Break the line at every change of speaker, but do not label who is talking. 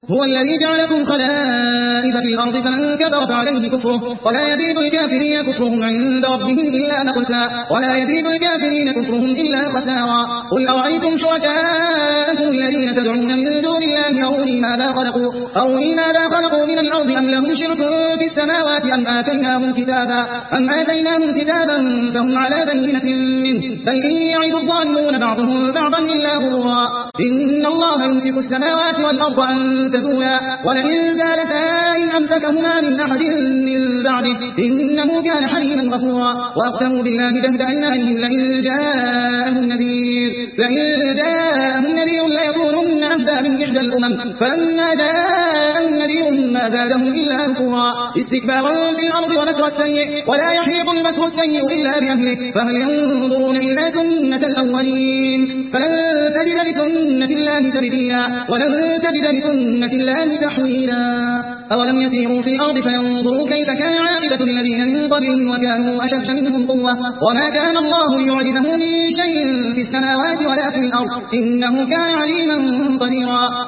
هو الذي جعلكم خلائف في الأرض فمن كفر فعليه كفره ولا يزيد الكافرين كفرهم عند ربهم إلا مقتا ولا يزيد الكافرين كفرهم إلا خسارا. قل أرأيتم شركاءكم الذين تدعون من دون الله أروني ماذا خلقوا من الأرض أم لهم شرك في السماوات أم آتيناهم كتابا فهم على بينة منه بل إن يعد الظالمون بعضهم بعضا إلا غرورا. إن الله يمسك السماوات والأرض أن تزولا ولئن زالتا إن أمسكهما من أحد من بعده إنه كان حليما غفورا. وأقسموا بالله جهد أيمانهم لئن جاءهم نذير ليكونن أهدى من إحدى الأمم فلما جاءهم نذير ما زادهم إلا نفورا استكبارا في الأرض ومكر السيء ولا يحيق المكر السيء إلا بأهله فهل ينظرون إلا سنة الأولين فلن تجد لسنة الله تبديلا ولن تجد لسنة الله تحويلا. أولم يسيروا في الأرض فينظروا كيف كان عاقبة الذين من قبلهم وكانوا أشد منهم قوة وما كان الله ليعجزه من شيء في السماوات ولا في الأرض إنه كان عليما قديرا.